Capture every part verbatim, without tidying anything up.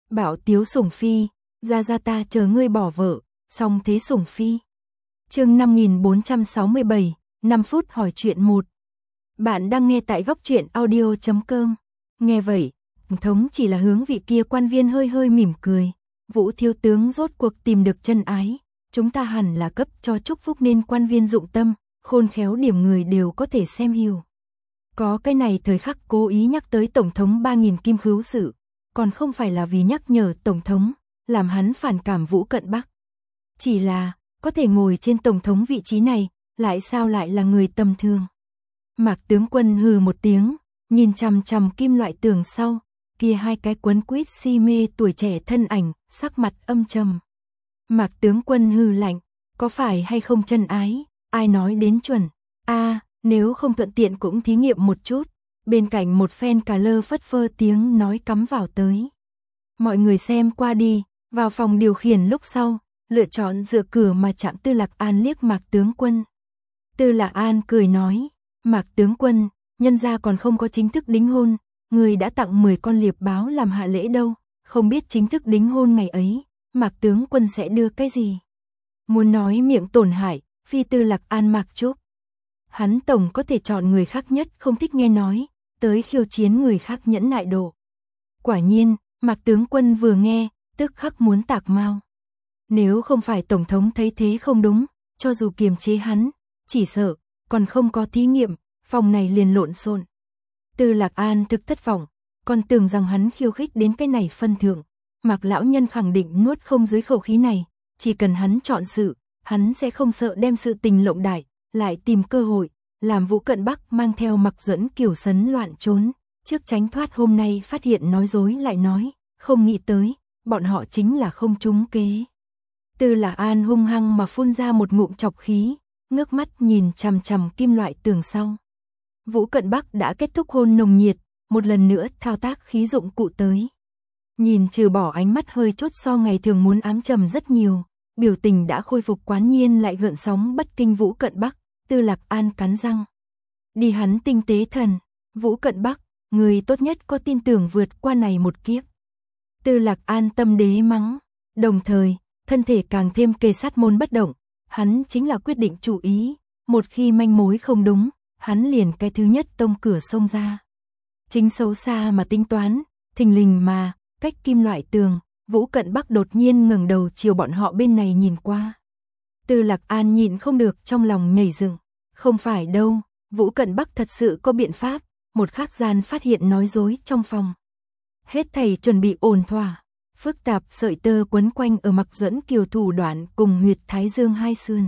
Bảo Tiếu Sủng Phi, ra ra ta chờ ngươi bỏ vợ, song thế Sủng Phi. Chương năm nghìn bốn trăm sáu mươi bảy, năm phút hỏi chuyện một. Bạn đang nghe tại góc truyện audio chấm com. Nghe vậy, Tổng thống chỉ là hướng vị kia quan viên hơi hơi mỉm cười. Vũ thiếu tướng rốt cuộc tìm được chân ái, chúng ta hẳn là cấp cho chúc phúc nên quan viên dụng tâm, khôn khéo điểm người đều có thể xem hiểu. Có cái này thời khắc cố ý nhắc tới Tổng thống ba nghìn kim khứu sự, còn không phải là vì nhắc nhở Tổng thống, làm hắn phản cảm Vũ Cận Bắc. Chỉ là, có thể ngồi trên Tổng thống vị trí này, lại sao lại là người tầm thường. Mạc tướng quân hừ một tiếng, nhìn chằm chằm kim loại tường sau, kia hai cái quấn quýt si mê tuổi trẻ thân ảnh, sắc mặt âm trầm. Mạc tướng quân hừ lạnh, có phải hay không chân ái, ai nói đến chuẩn, a à, nếu không thuận tiện cũng thí nghiệm một chút. Bên cạnh một phen cà lơ phất phơ tiếng nói cắm vào tới. Mọi người xem qua đi, vào phòng điều khiển lúc sau, lựa chọn dựa cửa mà chạm Tư Lạc An liếc Mạc tướng quân. Tư Lạc An cười nói, Mạc tướng quân, nhân gia còn không có chính thức đính hôn, người đã tặng mười con liệp báo làm hạ lễ đâu, không biết chính thức đính hôn ngày ấy, Mạc tướng quân sẽ đưa cái gì. Muốn nói miệng tổn hại, phi Tư Lạc An Mạc Trúc. Hắn tổng có thể chọn người khác nhất không thích nghe nói, tới khiêu chiến người khác nhẫn nại độ. Quả nhiên, Mạc tướng quân vừa nghe, tức khắc muốn tạc mau. Nếu không phải Tổng thống thấy thế không đúng, cho dù kiềm chế hắn, chỉ sợ, còn không có thí nghiệm, phòng này liền lộn xộn. Tư Lạc An thực thất vọng, còn tưởng rằng hắn khiêu khích đến cái này phân thượng. Mạc lão nhân khẳng định nuốt không dưới khẩu khí này, chỉ cần hắn chọn sự, hắn sẽ không sợ đem sự tình lộng đại, lại tìm cơ hội, làm Vũ Cận Bắc mang theo Mạc Duẫn Kiều sấn loạn trốn, trước tránh thoát hôm nay phát hiện nói dối lại nói, không nghĩ tới, bọn họ chính là không trúng kế. Tư Lạc An hung hăng mà phun ra một ngụm chọc khí, ngước mắt nhìn chằm chằm kim loại tường sau. Vũ Cận Bắc đã kết thúc hôn nồng nhiệt, một lần nữa thao tác khí dụng cụ tới. Nhìn trừ bỏ ánh mắt hơi chốt so ngày thường muốn ám trầm rất nhiều, biểu tình đã khôi phục quán nhiên lại gợn sóng bất kinh Vũ Cận Bắc, Tư Lạc An cắn răng. Đi hắn tinh tế thần, Vũ Cận Bắc, người tốt nhất có tin tưởng vượt qua này một kiếp. Tư Lạc An tâm đế mắng, đồng thời, thân thể càng thêm kề sát môn bất động, hắn chính là quyết định chủ ý, một khi manh mối không đúng, hắn liền cái thứ nhất tông cửa xông ra. Chính xấu xa mà tính toán, thình lình mà, cách kim loại tường, Vũ Cận Bắc đột nhiên ngẩng đầu chiều bọn họ bên này nhìn qua. Tư Lạc An nhịn không được trong lòng nhảy dựng, không phải đâu, Vũ Cận Bắc thật sự có biện pháp, một khắc gian phát hiện nói dối trong phòng. Hết thảy chuẩn bị ổn thỏa, phức tạp sợi tơ quấn quanh ở Mạc Duẫn Kiều thủ đoạn cùng huyệt thái dương hai sườn.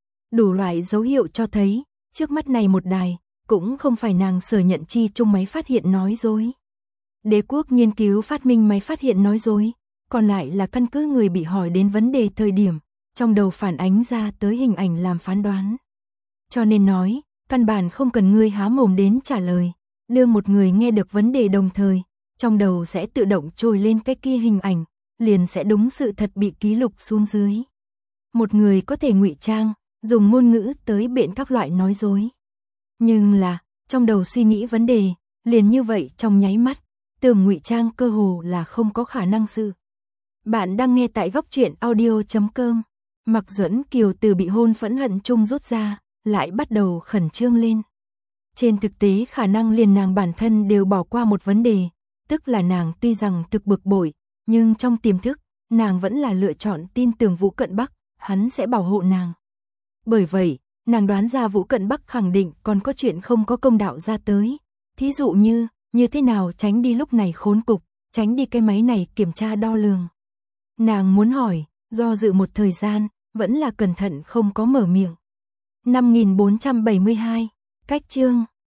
Đủ loại dấu hiệu cho thấy, trước mắt này một đài, cũng không phải nàng sở nhận chi chung máy phát hiện nói dối. Đế quốc nghiên cứu phát minh máy phát hiện nói dối, còn lại là căn cứ người bị hỏi đến vấn đề thời điểm, trong đầu phản ánh ra tới hình ảnh làm phán đoán. Cho nên nói, căn bản không cần ngươi há mồm đến trả lời, đưa một người nghe được vấn đề đồng thời, trong đầu sẽ tự động trồi lên cái kia hình ảnh, liền sẽ đúng sự thật bị ký lục xuống dưới. Một người có thể ngụy trang, dùng ngôn ngữ tới biện các loại nói dối. Nhưng là, trong đầu suy nghĩ vấn đề, liền như vậy trong nháy mắt, tưởng ngụy trang cơ hồ là không có khả năng sự. Bạn đang nghe tại góc truyện audio chấm com. Mạc Duẫn Kiều từ bị hôn phẫn hận chung rút ra, lại bắt đầu khẩn trương lên. Trên thực tế khả năng liền nàng bản thân đều bỏ qua một vấn đề, tức là nàng tuy rằng thực bực bội, nhưng trong tiềm thức, nàng vẫn là lựa chọn tin tưởng Vũ Cận Bắc, hắn sẽ bảo hộ nàng. Bởi vậy, nàng đoán ra Vũ Cận Bắc khẳng định còn có chuyện không có công đạo ra tới. Thí dụ như, như thế nào tránh đi lúc này khốn cục, tránh đi cái máy này kiểm tra đo lường. Nàng muốn hỏi, do dự một thời gian, vẫn là cẩn thận không có mở miệng. năm nghìn bốn trăm bảy mươi hai, cách chương.